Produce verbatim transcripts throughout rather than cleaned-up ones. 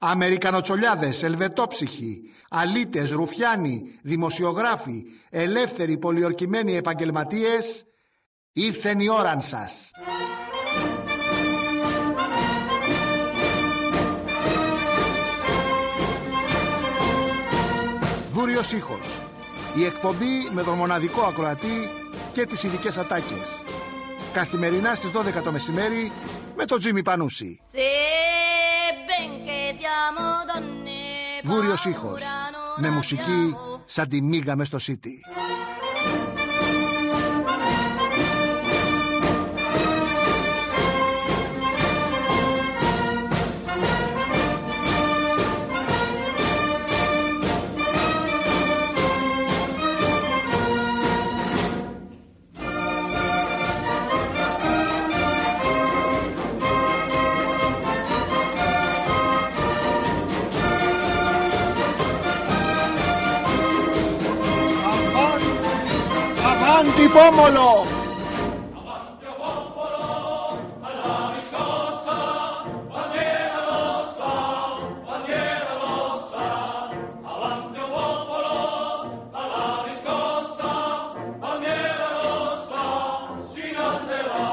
Αμερικανοτσολιάδες, ελβετόψυχοι, αλήτες, ρουφιάνοι, δημοσιογράφοι, ελεύθεροι πολιορκημένοι επαγγελματίες, ήρθεν η ώραν σας. Δούριος ήχος. Η εκπομπή με τον μοναδικό ακροατή και τις ειδικές ατάκες. Καθημερινά στις δώδεκα το μεσημέρι με τον Τζίμι Πανούση. Δούριος ήχος. Με μουσική σαν τη μίγα μες στο City. Avanti pomolo! Avanti popolo, alla riscossa, bandiera rossa, bandiera rossa. Avanti popolo, alla riscossa, bandiera rossa, si alzerà.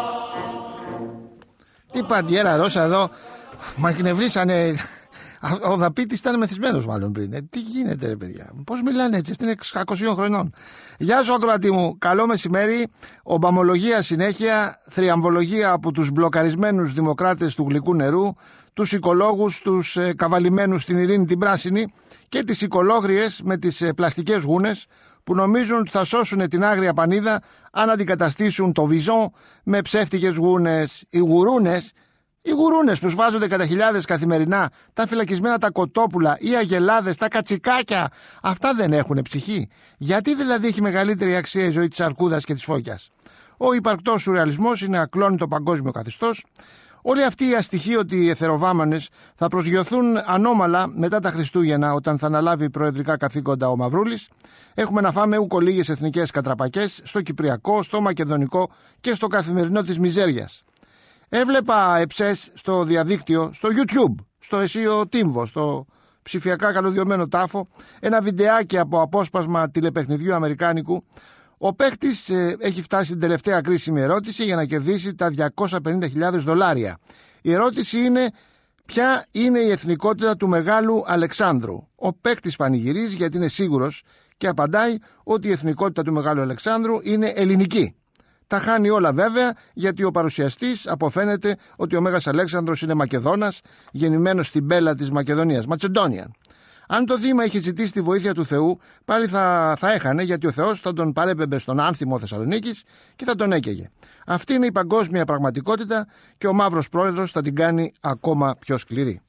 Τι παντιέρα Ρώσα εδώ, μα εκνευρίσανε. Ο δαπίτης ήταν μεθυσμένος μάλλον πριν. Ε, τι γίνεται ρε παιδιά, πώς μιλάνε έτσι, αυτή είναι εκατό χρονών. Γεια σου ακροατή μου, καλό μεσημέρι. Ομπαμολογία συνέχεια, θριαμβολογία από τους μπλοκαρισμένους δημοκράτες του γλυκού νερού, τους οικολόγους, τους ε, καβαλημένους στην ειρήνη την πράσινη και τις οικολόγριες με τις ε, πλαστικές γούνες που νομίζουν ότι θα σώσουν την άγρια πανίδα αν αντικαταστήσουν το βυζόν με ψεύτικες γούνες. Οι γουρούνες, Οι γουρούνες που σβάζονται κατά χιλιάδες καθημερινά, τα φυλακισμένα τα κοτόπουλα, οι αγελάδες, τα κατσικάκια, αυτά δεν έχουν ψυχή. Γιατί δηλαδή έχει μεγαλύτερη αξία η ζωή της αρκούδας και της φώκιας? Ο υπαρκτός σουρεαλισμός είναι ακλόνητο παγκόσμιο καθεστώς. Όλοι αυτοί οι αστοιχείωτοι εθεροβάμανες θα προσγειωθούν ανώμαλα μετά τα Χριστούγεννα, όταν θα αναλάβει προεδρικά καθήκοντα ο Μαυρούλης. Έχουμε να φάμε ούκο λίγες εθνικές κατραπακές στο Κυπριακό, στο Μακεδονικό και στο καθημερινό της μιζέριας. Έβλεπα εψές στο διαδίκτυο, στο YouTube, στο εσείο Τύμβο, στο ψηφιακά καλωδιωμένο τάφο, ένα βιντεάκι από απόσπασμα τηλεπαιχνιδιού αμερικάνικου. Ο παίκτης ε, έχει φτάσει την τελευταία κρίσιμη ερώτηση για να κερδίσει τα διακόσιες πενήντα χιλιάδες δολάρια. Η ερώτηση είναι: ποια είναι η εθνικότητα του Μεγάλου Αλεξάνδρου? Ο παίκτης πανηγυρίζει γιατί είναι σίγουρος και απαντάει ότι η εθνικότητα του Μεγάλου Αλεξάνδρου είναι ελληνική. Τα χάνει όλα βέβαια, γιατί ο παρουσιαστής αποφαίνεται ότι ο Μέγας Αλέξανδρος είναι Μακεδόνας, γεννημένος στην Μπέλα της Μακεδονίας, Ματσεντόνια. Αν το θύμα είχε ζητήσει τη βοήθεια του Θεού, πάλι θα, θα έχανε, γιατί ο Θεός θα τον παρέπεμπε στον άνθιμο Θεσσαλονίκης και θα τον έκαιγε. Αυτή είναι η παγκόσμια πραγματικότητα και ο μαύρος πρόεδρος θα την κάνει ακόμα πιο σκληρή.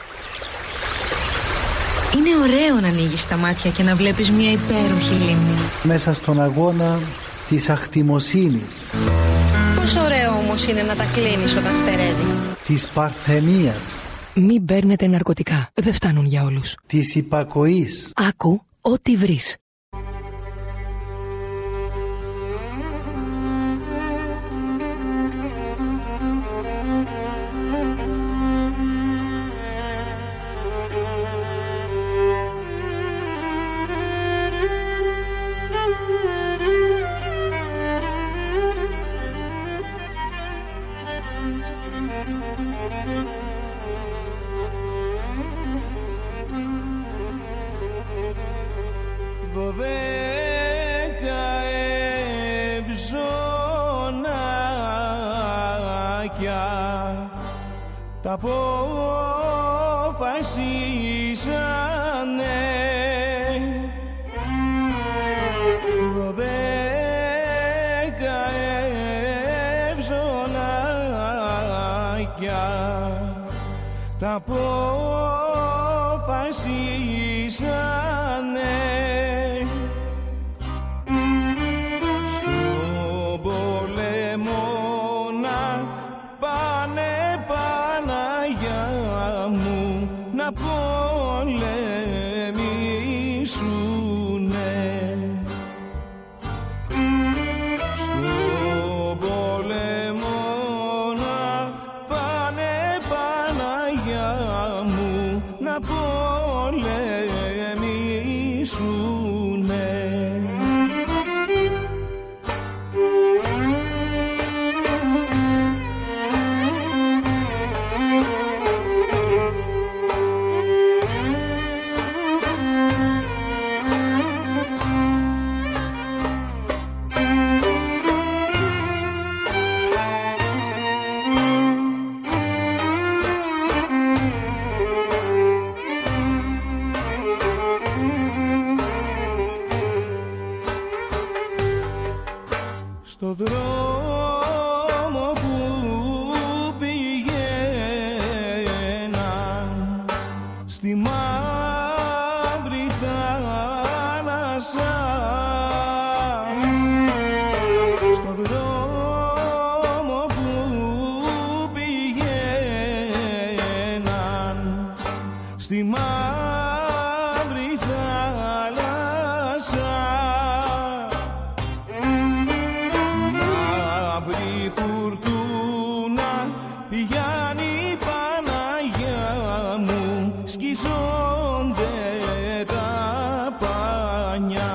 Είναι ωραίο να ανοίγεις τα μάτια και να βλέπεις μια υπέροχη λίμνη. Μέσα στον αγώνα της αχτιμοσύνης. Πόσο ωραίο όμως είναι να τα κλείνεις όταν στερεύει. Της παρθενίας. Μην παίρνετε ναρκωτικά, δεν φτάνουν για όλους. Της υπακοής. Άκου ό,τι βρεις. Δωδέκα ευζωνάκια τα αποφασίσανε. Δωδέκα ευζωνάκια τα αποφασίσανε. Πολεμήσουνε στον πόλεμο να πάνε Παναγιά μου να πολεμήσουνε. Στο δρόμο που πηγαίνα στη μαύρη θάλασσα, στο δρόμο που πηγαίνα στη μαύρη θάλασσα, πιάνει η Παναγιά μου, σκίζονται τα πανιά.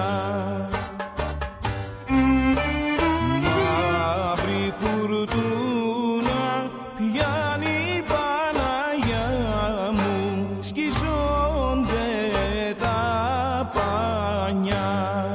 Μαύρη κουρτούνα πιάνει η Παναγιά μου, σκίζονται τα πανιά.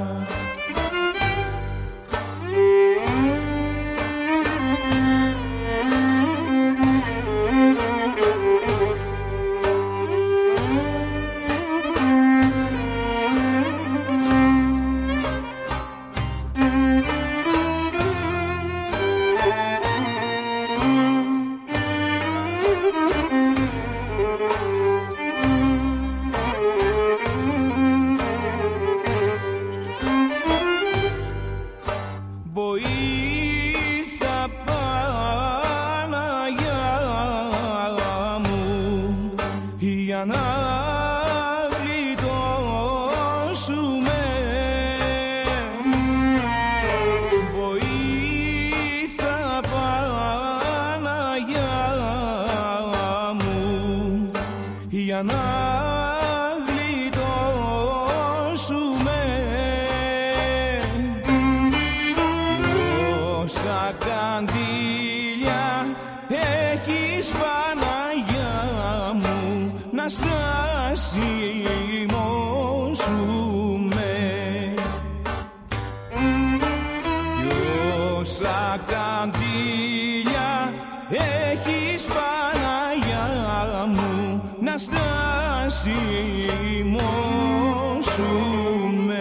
Βοήθα Παναγιά μου για να γλιτώσουμε. Βοήθα Παναγιά μου για να γλιτώσουμε. Όσα καντήλια έχεις Παναγιά μου, να στασιμώσουμε. Κι όσα καντήλια έχεις Παναγιά μου, να στασιμώσουμε.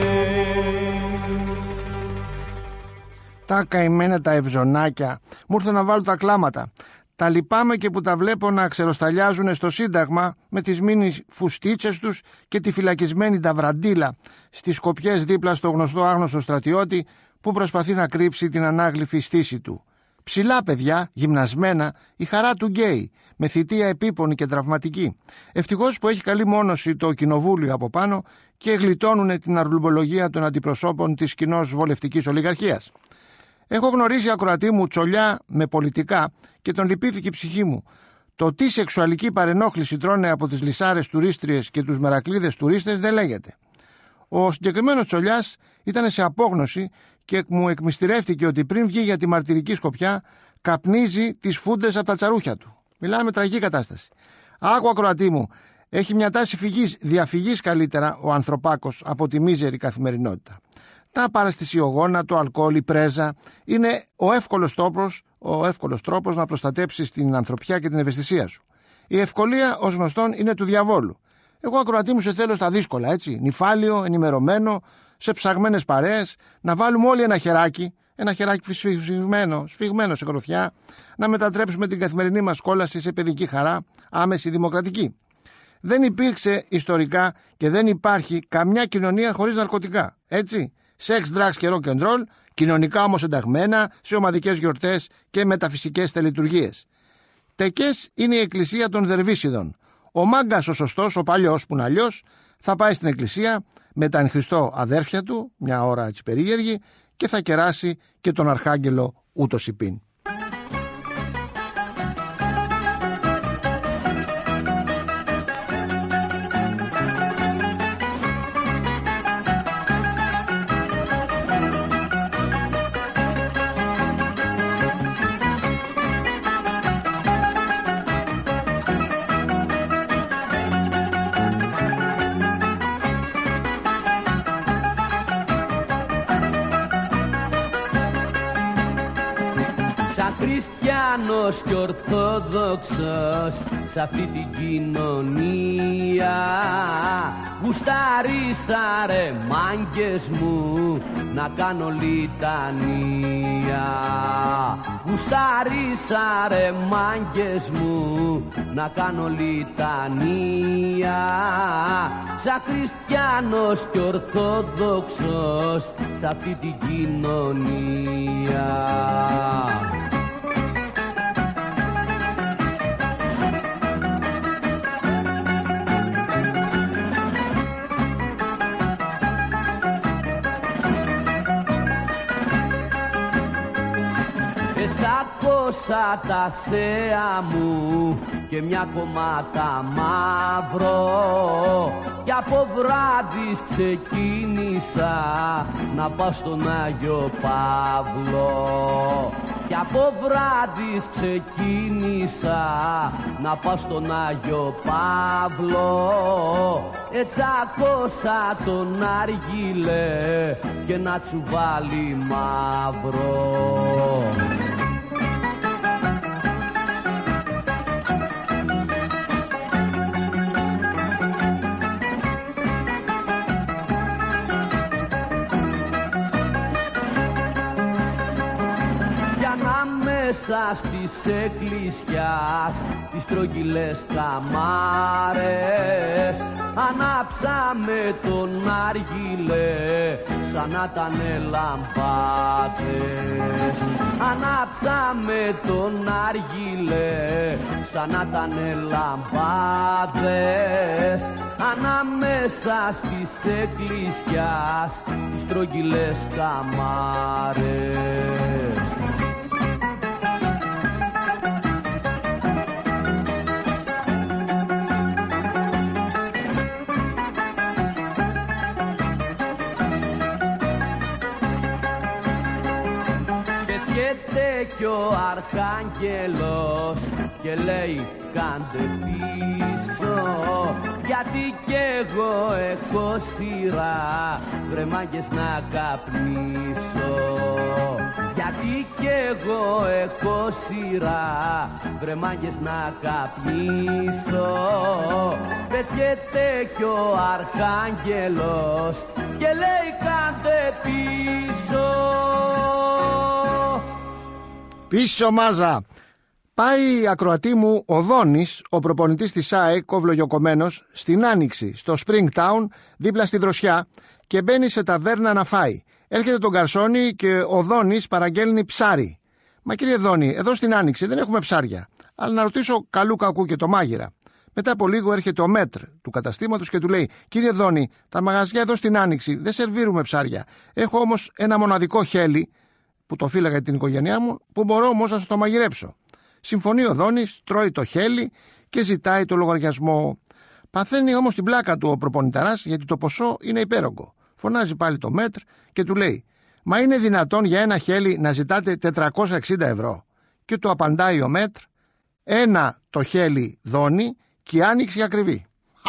Τα καημένα τα ευζωνάκια, μου ήρθε να βάλω τα κλάματα. Τα λυπάμαι και που τα βλέπω να ξεροσταλιάζουν στο Σύνταγμα με τις μίνι φουστίτσες τους και τη φυλακισμένη ταβραντίλα στις σκοπιές δίπλα στο γνωστό άγνωστο στρατιώτη που προσπαθεί να κρύψει την ανάγλυφη στήση του. Ψηλά παιδιά, γυμνασμένα, η χαρά του γκέι, με θητεία επίπονη και τραυματική. Ευτυχώς που έχει καλή μόνωση το κοινοβούλιο από πάνω και γλιτώνουν την αρλουμπολογία των αντιπροσώπων της κοινώς βολευτικής ολιγαρχίας. Έχω γνωρίσει ακροατή μου τσολιά με πολιτικά και τον λυπήθηκε η ψυχή μου. Το τι σεξουαλική παρενόχληση τρώνε από τις λυσάρες τουρίστριες και τους μερακλείδες τουρίστες δεν λέγεται. Ο συγκεκριμένος τσολιάς ήταν σε απόγνωση και μου εκμυστηρεύτηκε ότι πριν βγει για τη μαρτυρική σκοπιά καπνίζει τις φούντες από τα τσαρούχια του. Μιλάμε τραγική κατάσταση. Άκου ακροατή μου, έχει μια τάση φυγής, διαφυγής καλύτερα ο ανθρωπάκος από τη μίζερη καθημερινότητα. Τα παραστησιογόνα, το αλκοόλ, η πρέζα είναι ο εύκολος τρόπος, ο εύκολος τρόπος να προστατέψεις την ανθρωπιά και την ευαισθησία σου. Η ευκολία ως γνωστόν είναι του διαβόλου. Εγώ ακροατή μου σε θέλω στα δύσκολα, έτσι, νυφάλιο, ενημερωμένο, σε ψαγμένες παρέες, να βάλουμε όλοι ένα χεράκι, ένα χεράκι σφιγμένο, σφιγμένο σε γροθιά, να μετατρέψουμε την καθημερινή μας κόλαση σε παιδική χαρά, άμεση δημοκρατική. Δεν υπήρξε ιστορικά και δεν υπάρχει καμιά κοινωνία χωρίς ναρκωτικά, έτσι. Σεξ, drugs και rock and roll, κοινωνικά όμως ενταγμένα σε ομαδικές γιορτές και μεταφυσικές τελετουργίες. Τεκές είναι η εκκλησία των Δερβίσιδων. Ο μάγκας ο σωστός, ο παλιός που είναι αλλιώς, θα πάει στην εκκλησία με τα εν Χριστώ αδέρφια του, μια ώρα έτσι περίεργη, και θα κεράσει και τον Αρχάγγελο ούτως υπήν. χριστιανός και ορθόδοξος σ' αυτή την κοινωνία. Γουστάρισα ρε μάγκες μου να κάνω λιτανία. Γουστάρισα ρε μάγκες μου να κάνω λιτανία. Σαν χριστιανός και ορθόδοξος σ' αυτή την κοινωνία. Ετσάκωσα τα σέα μου και μια κομμάτα μαύρο κι από βράδυς ξεκίνησα να πάω στον Άγιο Παύλο. Κι από βράδυς ξεκίνησα να πάω στον Άγιο Παύλο. Ετσάκωσα τον άργυλε και να τσουβάλι μαύρο. Μέσα στις εκκλησιάς τις τρογγυλές καμάρες ανάψαμε τον άργυλε σαν να ήτανε λαμπάδες. Ανάψαμε τον άργυλε σαν να ήτανε λαμπάδες. Ανάμεσα στις εκκλησιάς τις τρογγυλές καμάρες. Και ο Αρχάγγελος και λέει κάντε πίσω, γιατί κι εγώ έχω σειρά βρε μάγκες να καπνίσω. Γιατί κι εγώ έχω σειρά βρε μάγκες να καπνίσω. Πετιέται κι ο Αρχάγγελος και λέει κάντε πίσω. Πίσω μάζα. Πάει ακροατή μου ο Δόνης, ο προπονητής της ΑΕΚ, ο βλογιοκομμένος, στην Άνοιξη, στο Springtown, δίπλα στη Δροσιά, και μπαίνει σε ταβέρνα να φάει. Έρχεται τον γκαρσόνι και ο Δόνης παραγγέλνει ψάρι. Μα κύριε Δόνη, εδώ στην Άνοιξη δεν έχουμε ψάρια. Αλλά να ρωτήσω καλού κακού και το μάγειρα. Μετά από λίγο έρχεται ο μέτρ του καταστήματος και του λέει: Κύριε Δόνη, τα μαγαζιά εδώ στην Άνοιξη δεν σερβίρουμε ψάρια. Έχω όμως ένα μοναδικό χέλι που το φύλαγα για την οικογένειά μου, που μπορώ όμως να σου το μαγειρέψω. Συμφωνεί ο Δόνης, τρώει το χέλι και ζητάει το λογαριασμό. Παθαίνει όμως την πλάκα του ο προπονηταράς, γιατί το ποσό είναι υπέρογκο. Φωνάζει πάλι το μέτρ και του λέει: Μα είναι δυνατόν για ένα χέλι να ζητάτε τετρακόσια εξήντα ευρώ? Και του απαντάει ο μέτρ: Ένα το χέλι Δόνη και η Άνοιξη ακριβή.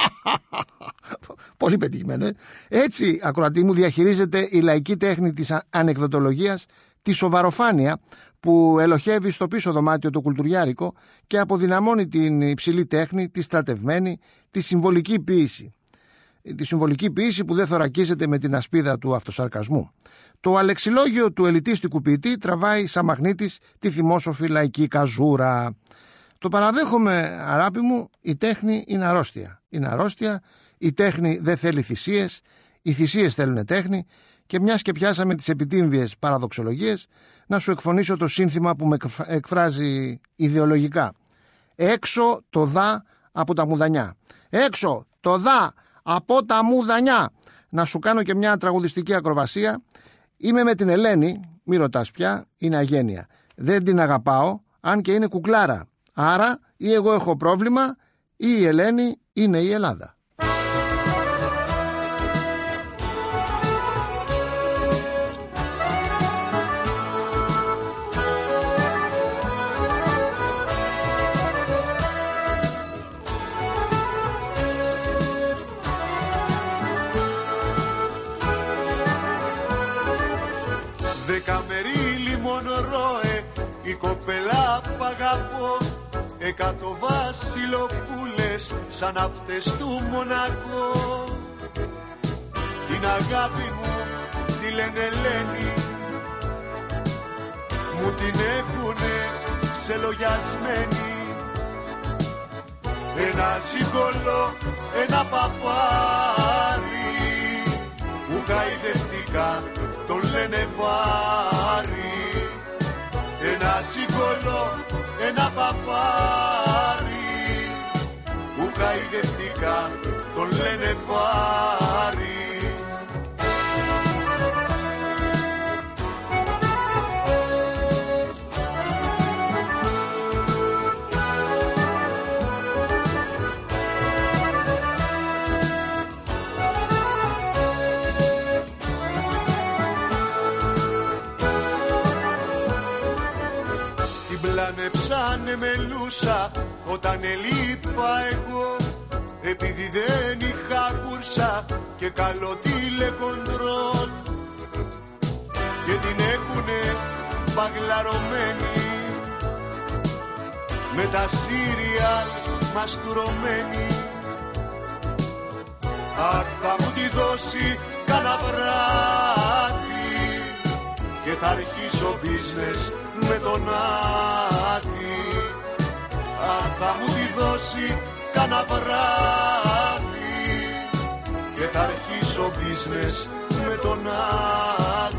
Πολύ πετυχημένο, ε? Έτσι, ακροατή μου, διαχειρίζεται η λαϊκή τέχνη της ανεκδοτολογίας τη σοβαροφάνεια που ελοχεύει στο πίσω δωμάτιο το κουλτουριάρικο και αποδυναμώνει την υψηλή τέχνη, τη στρατευμένη, τη συμβολική ποίηση. Τη συμβολική ποίηση που δεν θωρακίζεται με την ασπίδα του αυτοσαρκασμού. Το αλεξιλόγιο του ελιτίστικου ποιητή τραβάει σαν μαγνήτης τη θυμόσοφη λαϊκή καζούρα. Το παραδέχομαι, αγάπη μου, η τέχνη είναι αρρώστια. Είναι αρρώστια, η τέχνη δεν θέλει θυσίες, οι θυσίες θέλουν τέχνη, και μιας και πιάσαμε τις επιτύμβιες παραδοξολογίες, να σου εκφωνήσω το σύνθημα που με εκφράζει ιδεολογικά. Έξω το δα από τα μουδανιά. Έξω το δα από τα μουδανιά. Να σου κάνω και μια τραγουδιστική ακροβασία. Είμαι με την Ελένη, μη ρωτάς πια, είναι αγένεια. Δεν την αγαπάω, αν και είναι κουκλάρα. Άρα ή εγώ έχω πρόβλημα ή η Ελένη είναι η Ελλάδα. Δεκαμερίλι μόνο ρώε η κοπελά αγάπ' αγαπώ. Εκατό βασιλοπούλες σαν αυτές του Μονακό. Την αγάπη μου τη λένε Ελένη, μου την έχουνε ξελογιασμένη. Ένα ζυγκολό, ένα παπάρι, που χαϊδευτικά τον λένε Πάρη. Ένα ζυγκολό, ένα παπάρι, που χαϊδευτικά τον λένε Πάρη. Πλανεψάνε μελούσα όταν ελείπα εγώ, επειδή δεν είχα κούρσα και καλό τηλεκοντρόλ. Και την έχουνε παγλαρωμένη, με τα σύριαλ μαστουρωμένη. Αχ, θα μου τη δώσει κάνα βράδυ και θα αρχίσω business με τον Άδη. Αν θα μου τη δώσει κάνα βράδυ και θα αρχίσω business με τον Άδη.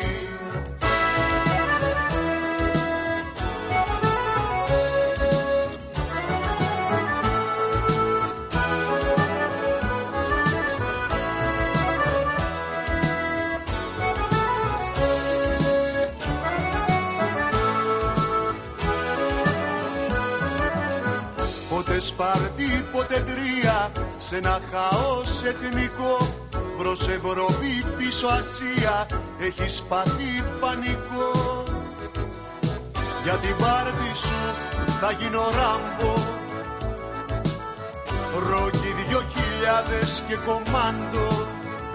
Πότε Σπάρτη, πότε Τρία, σε ένα χαός εθνικό, προς Ευρώπη, πίσω Ασία, έχεις πάθει πανικό. Για την πάρτι σου θα γίνω Ράμπο, Ρόκι δυο χιλιάδες και κομάντο,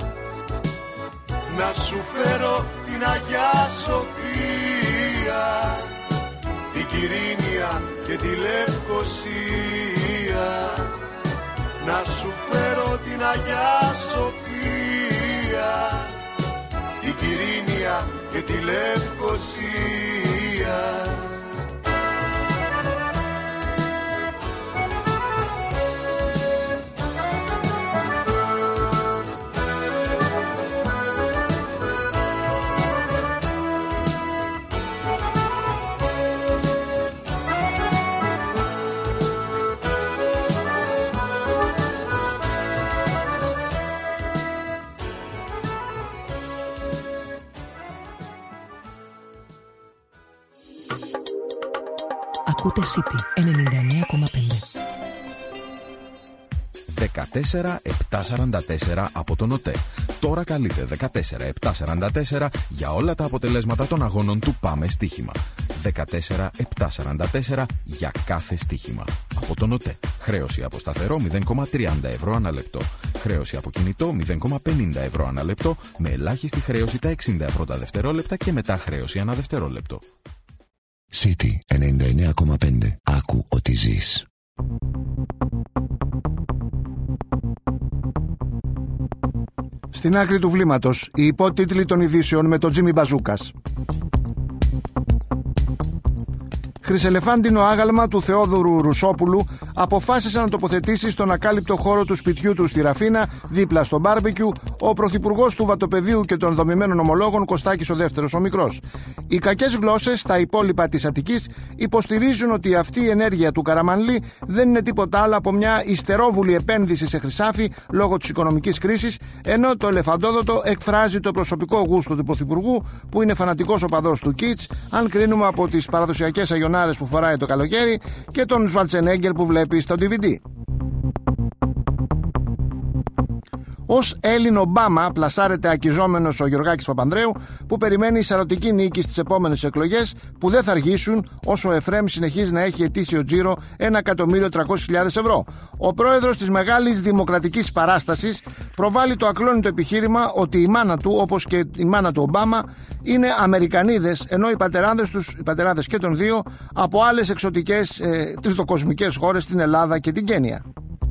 να σου φέρω την Αγιά Σοφία, την Κυρίνια και τη Λευκοσία. Να σου φέρω την Αγιά Σοφία, την Κυρίνια και τη Λευκοσία. Ακούτε City ενενήντα εννέα κόμμα πέντε. δεκατέσσερα επτακόσια σαράντα τέσσερα από τον ΟΤΕ. Τώρα καλείτε δεκατέσσερα επτακόσια σαράντα τέσσερα για όλα τα αποτελέσματα των αγώνων του Πάμε Στοίχημα. δεκατέσσερα επτακόσια σαράντα τέσσερα για κάθε στοίχημα. Από τον ΟΤΕ. Χρέωση από σταθερό μηδέν κόμμα τριάντα ευρώ ανά λεπτό. Χρέωση από κινητό μηδέν κόμμα πενήντα ευρώ ανά λεπτό, με ελάχιστη χρέωση τα εξήντα πρώτα δευτερόλεπτα και μετά χρέωση ανά δευτερόλεπτο. City ενενήντα εννέα κόμμα πέντε. Άκου ότι ζεις. Στην άκρη του βλήματος, οι υπότιτλοι των ειδήσεων με τον Τζίμι Μπαζούκας. Χρυσελεφάντινο άγαλμα του Θεόδωρου Ρουσόπουλου αποφάσισε να τοποθετήσει στον ακάλυπτο χώρο του σπιτιού του στη Ραφίνα, δίπλα στο μπάρμπεκιου, ο πρωθυπουργός του Βατοπεδίου και των δομημένων ομολόγων Κωστάκης ο Δεύτερος ο Μικρός. Οι κακές γλώσσες στα υπόλοιπα της Αττικής υποστηρίζουν ότι αυτή η ενέργεια του Καραμανλή δεν είναι τίποτα άλλο από μια υστερόβουλη επένδυση σε χρυσάφι λόγω της οικονομικής κρίσης, ενώ το ελεφαντόδοτο εκφράζει το προσωπικό γούστο του πρωθυπουργού, που είναι φανατικός οπαδός του Κιτς, αν κρίνουμε από τις παραδοσιακές αγιονάρες που φοράει το καλοκαίρι και τον Σβαρτσενέγκερ που βλέπει στο ντι βι ντι. Ως Έλλην Ομπάμα πλασάρεται ακιζόμενος ο Γιωργάκης Παπανδρέου, που περιμένει σαρωτική νίκη στις επόμενες εκλογές, που δεν θα αργήσουν όσο ο Εφραίμ συνεχίζει να έχει ετήσιο τζίρο ένα εκατομμύριο τριακόσιες χιλιάδες ευρώ. Ο πρόεδρος της Μεγάλης Δημοκρατικής Παράστασης προβάλλει το ακλόνητο επιχείρημα ότι η μάνα του, όπως και η μάνα του Ομπάμα, είναι Αμερικανίδες, ενώ οι πατεράδες τους, οι πατεράδες και των δύο, από άλλες εξωτικές ε, τριτοκοσμικές χώρες, την Ελλάδα και την Κένια.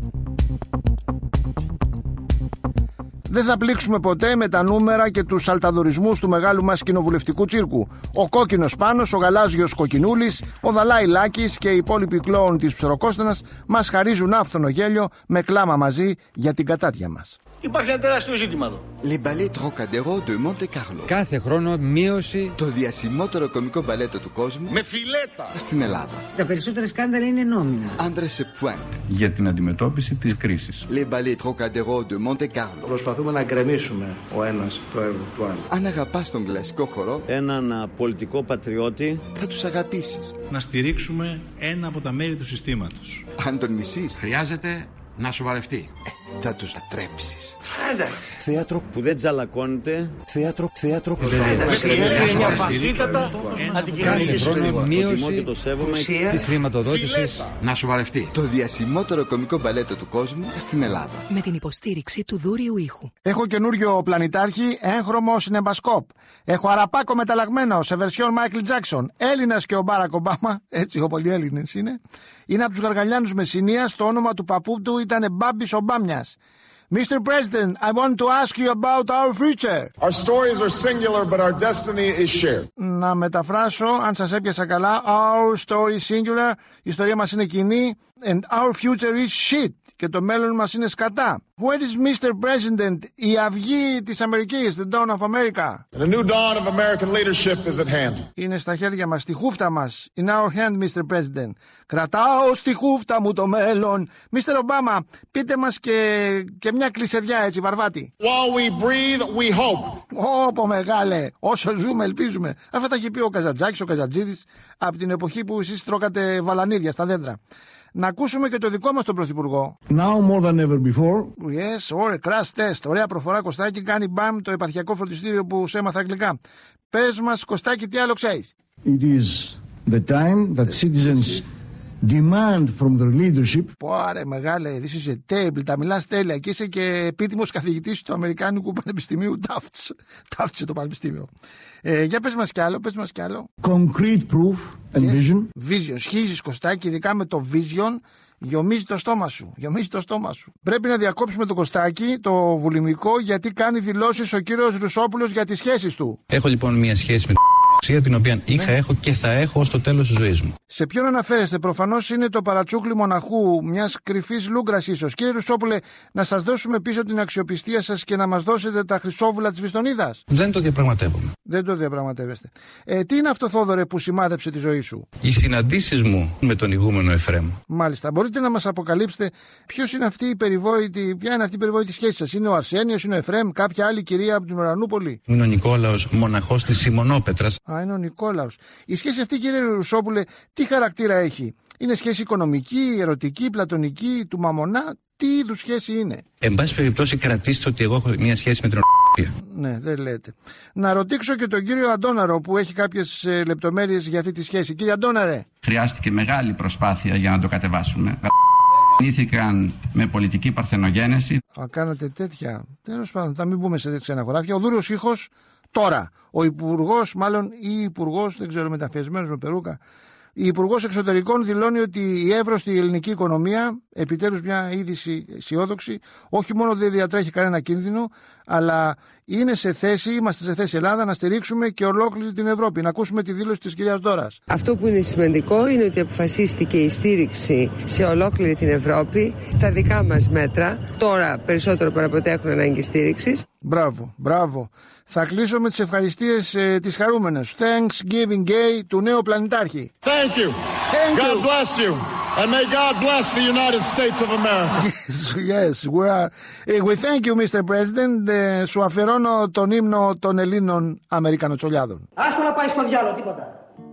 Δεν θα πλήξουμε ποτέ με τα νούμερα και τους σαλταδορισμούς του μεγάλου μας κοινοβουλευτικού τσίρκου. Ο κόκκινος Πάνος, ο γαλάζιος Κοκκινούλης, ο Δαλάι Λάκης και οι υπόλοιποι κλόουν της Ψεροκόστενας μας χαρίζουν άφθονο γέλιο με κλάμα μαζί για την κατάτια μας. Υπάρχει ένα τεράστιο ζήτημα εδώ. Les ballets Trocadéro de Monte Carlo. Κάθε χρόνο μείωση. Το διασημότερο κωμικό μπαλέτο του κόσμου. Με φιλέτα. Στην Ελλάδα. Τα περισσότερα σκάνδαλα είναι νόμινα. Άντρες σε pointe. Για την αντιμετώπιση της κρίσης. Les ballets Trocadéro de Monte Carlo. Προσπαθούμε να γκρεμίσουμε ο ένας το έργο του άλλου. Αν αγαπάς τον κλασικό χορό, έναν πολιτικό πατριώτη, θα τους αγαπήσεις. Να στηρίξουμε ένα από τα μέρη του συστήματος. Αν τον μισείς, χρειάζεται να σοβαρευτεί. Ε, θα τους ατρέψεις. Εντάξει. Θέατρο που δεν τζαλακώνεται. Θέατρο, θέατρο που δεν χρειάζεται μια βαθύτατα αντικοινωνική συζήτηση. Μείωση της χρηματοδότησης. Να σοβαρευτεί. Το διασημότερο κωμικό μπαλέτο του κόσμου στην Ελλάδα. Με την υποστήριξη του Δούριου Ήχου. Έχω καινούριο πλανητάρχη, έγχρωμο συνεμπασκόπ. Έχω αραπάκο μεταλλαγμένο σε βερσιόν Μάικλ Τζάκσον. Έλληνας και ο Μπάρακ Ομπάμα, έτσι ο πολύ Έλληνες είναι. Είναι από τους Γαργαλιάνους Μεσσηνίας. Το όνομα του παππού του ήταν Μπάμπης Ομπάμιας. Mr. President, I want to ask you about our future. Our stories are singular, but our destiny is shared. Να μεταφράσω, αν σας έπιασα καλά, our story is singular, η ιστορία μας είναι κοινή, and our future is shit, και το μέλλον μας είναι σκατά. Where is Mister President, η αυγή της Αμερικής, the dawn of America? And a new dawn of American leadership is at hand. Είναι στα χέρια μας, στη χούφτα μας. In our hand, Mister President. Κρατάω στη χούφτα μου το μέλλον. Μίστερ Ομπάμα, πείτε μας και, και μια κλεισεδιά έτσι, βαρβάτη. While we breathe, we hope. Όπο μεγάλε, όσο ζούμε ελπίζουμε. Αυτά τα έχει πει ο Καζατζάκης, ο Καζατζίδης, από την εποχή που εσείς τρώκατε βαλανίδια στα δέντρα. Να ακούσουμε και το δικό μας τον Πρωθυπουργό. Now more than ever before. Yes, ωραία, crash test. Ωραία προφορά, Κωστάκη, κάνει μπαμ το επαρχιακό φροντιστήριο που σε έμαθα αγγλικά. Πες μας, Κωστάκη, τι άλλο ξέρεις? It is the time that citizens demand from their leadership. Πόρε μεγάλε, this is a table, τα μιλάς τέλεια και είσαι και επίτιμος καθηγητής του Αμερικάνικου Πανεπιστημίου Tufts. Tufts το πανεπιστήμιο. Ε, για πες μας κι άλλο, πες μας κι άλλο. Concrete proof and yes. vision. Vision, σχίζεις Κωστάκη, ειδικά με το vision, γιομίζει το στόμα σου, γιομίζει το στόμα σου. Πρέπει να διακόψουμε τον Κωστάκη, το βουλημικό, γιατί κάνει δηλώσεις ο κύριος Ρουσόπουλος για τις σχέσεις του. Έχω λοιπόν μια σχέση με την οποία είχα, έχω και θα έχω ως το τέλος της ζωής μου. Σε ποιον αναφέρεστε? Προφανώς είναι το παρατσούκλι μοναχού μιας κρυφής λούγκρας ίσως. Κύριε Ρουσόπουλε, να σας δώσουμε πίσω την αξιοπιστία σας και να μας δώσετε τα χρυσόβουλα της Βιστονίδας. Δεν το διαπραγματεύομαι. Δεν το διαπραγματεύεστε. Ε, τι είναι αυτό, Θόδωρε, που σημάδεψε τη ζωή σου? Οι συναντήσεις μου με τον ηγούμενο Εφραίμ. Μάλιστα. Μπορείτε να μας αποκαλύψετε ποιος είναι αυτή η περιβόητη, ποια είναι αυτή η περιβόητη σχέση σας? Είναι ο Αρσένιος, είναι ο Εφραίμ, κάποια άλλη κυρία από την Ουρανούπολη? Είναι ο Νικόλαος, μοναχός της Σιμονόπετρας. Α, είναι ο Νικόλαος. Η σχέση αυτή, κύριε Ρουσόπουλε, τι χαρακτήρα έχει? Είναι σχέση οικονομική, ερωτική, πλατωνική, του μαμονά? Τι είδους σχέση είναι? Εν πάση περιπτώσει, κρατήστε ότι εγώ έχω μια σχέση με την Ναι, δεν λέτε. Να ρωτήσω και τον κύριο Αντώναρο που έχει κάποιες ε, λεπτομέρειες για αυτή τη σχέση. Κύριε Αντώναρε. Χρειάστηκε μεγάλη προσπάθεια για να το κατεβάσουμε. Γεννήθηκαν με πολιτική παρθενογένεση. Α, κάνατε τέτοια. Τέλος πάντων, θα μην μπούμε σε τέτοια αναχωράφια. Ο Δούριος Ήχος τώρα. Ο υπουργός, μάλλον ή υπουργός, δεν ξέρω, μεταφιασμένος με περούκα. Η Υπουργός Εξωτερικών δηλώνει ότι η εύρωστη ελληνική οικονομία, επιτέλους μια είδηση αισιόδοξη, όχι μόνο δεν διατρέχει κανένα κίνδυνο, αλλά είναι σε θέση, είμαστε σε θέση Ελλάδα να στηρίξουμε και ολόκληρη την Ευρώπη. Να ακούσουμε τη δήλωση της κυρίας Δώρας. Αυτό που είναι σημαντικό είναι ότι αποφασίστηκε η στήριξη σε ολόκληρη την Ευρώπη στα δικά μας μέτρα. Τώρα περισσότερο παραποτέ έχουν ανάγκη στήριξης. Μπράβο, μπράβο. Θα κλείσω με τις ευχαριστίες ε, τις χαρούμενες. Thanksgiving Day του νέου πλανητάρχη. Thank you. Thank God you. bless you. And may God bless the United States of America. Yes, yes, we are. We thank you, Mister President. Ε, σου αφιερώνω τον ύμνο των Ελλήνων Αμερικανοτσολιάδων. Άστο να πάει στο διάλογο, τίποτα.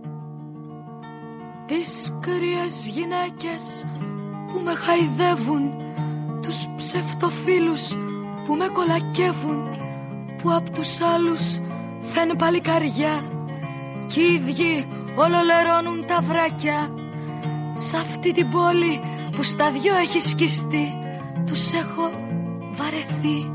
Τις κρύες γυναίκες που με χαϊδεύουν, τους ψευτοφίλους που με κολακεύουν, που απ' τους άλλους θεν παλικαριά κι οι ίδιοι ολολερώνουν τα βράκια. Σ' αυτή την πόλη που στα δυο έχει σκιστεί, τους έχω βαρεθεί.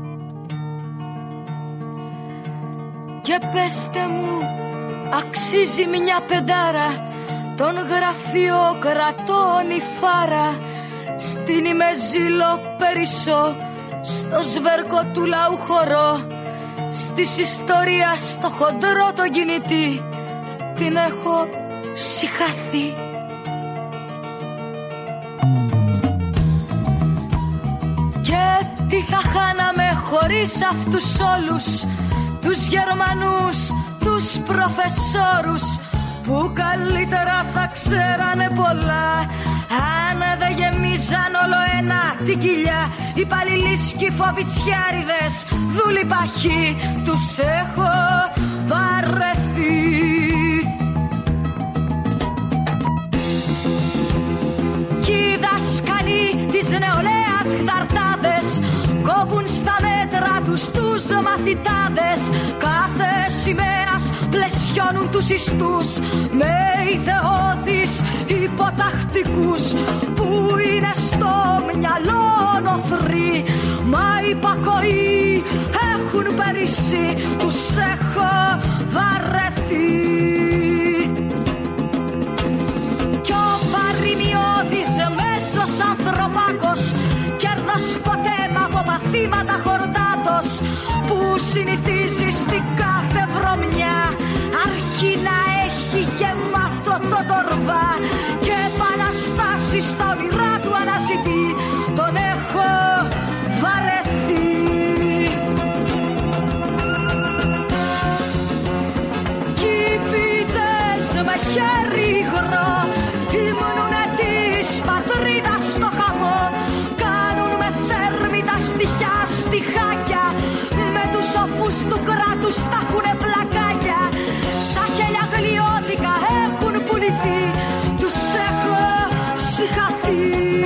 Και πέστε μου, αξίζει μια πεντάρα τον γραφειοκρατών η φάρα? Στην ημεζήλο περισσό, στο σβέρκο του λαού χορό, στις ιστορίας στο χοντρό το κινητή την έχω συχαθεί. Και τι θα χάναμε χωρίς αυτούς όλους τους Γερμανούς, τους προφεσόρους που καλύτερα θα ξέρανε πολλά αν δεν γεμίζαν όλο ένα την κοιλιά. Οι παλιλίσκοι φοβιτσιάριδες δούλοι παχοί τους έχω βαρεθεί. Κι οι δασκαλοί της νεολαίας χταρτάδες κόβουν στα μέτρα τους τους μαθητάδες. Κάθε σημαίας πλαισιώνουν τους ιστούς με ιδεώδεις υποτακτικούς που είναι στο μυαλό νοθροί, μα υπακοοί έχουν περίσει, τους έχω βαρεθεί. Κι ο παροιμιώδης μέσος ανθρωπάκος κέρδος ποτέ μ' από μαθήματα χορτάτος που συνηθίζει στην κάθε βρωμιά, αρκεί να έχει γεμάτο το τορβά και επαναστάσεις στα όνειρά του αναζητεί, τον έχω βαρεθεί. Κι οι ποιητές με χέρι υγρό ήμουνουνε της πατρίδας στο χαμό, κάνουν με θέρμητα στοιχιά στιχάκια, με τους σοφούς του κράτους τα έχουνε πλακάκια, σαν χέλια γλιώδικα έχουν πουληθεί, τους έχω συχαθεί.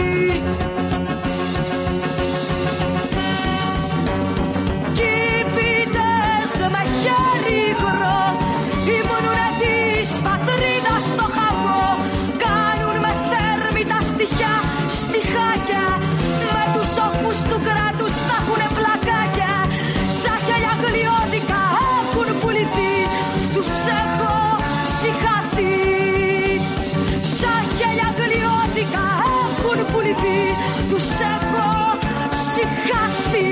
Κι οι ποιητές με χέρι υγρό ήμουνουνε της πατρίδας στο χαμό, κάνουν με θέρμητα στοιχιά στιχάκια, με τους σοφούς του κράτους τα έχουνε πλακάκια, σαν χέλια γλιώδικα έχουν πουληθεί, τους έχω συχαθεί. Σαν χέλια γλιώδικα έχουν πουληθεί, τους έχω συχαθεί.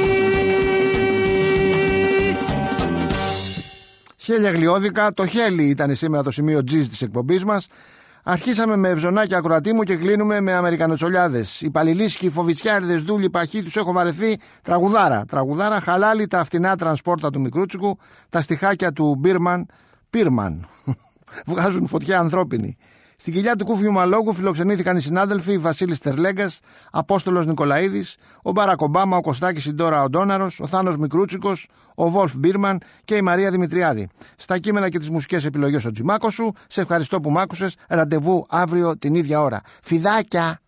Χέλια γλιώδικα, το χέλι ήταν σήμερα το σημείο G της εκπομπής μας. Αρχίσαμε με ευζωνάκια ακροατή μου και κλείνουμε με αμερικανοτσολιάδες. Οι παλιλίσκοι, οι φοβιτσιάριδες, δούλοι, παχοί, τους έχω βαρεθεί. Τραγουδάρα. Τραγουδάρα, χαλάλι τα φτηνά τρανσπόρτα του Μικρούτσικου, τα στιχάκια του Μπίρμαν. Πίρμαν. Βγάζουν φωτιά ανθρώπινη. Στην κοιλιά του Κούφιου Μαλόγου φιλοξενήθηκαν οι συνάδελφοι Βασίλης Τερλέγκας, Απόστολος Νικολαίδης, ο Μπαράκ Ομπάμα, ο Κωστάκης Ιντόρα Οντόναρος, ο Θάνος Μικρούτσικος, ο Βόλφ Μπίρμαν και η Μαρία Δημητριάδη. Στα κείμενα και τις μουσικές επιλογές ο Τζιμάκος σου. Σε ευχαριστώ που μ' άκουσες. Ραντεβού αύριο την ίδια ώρα. Φιδάκια!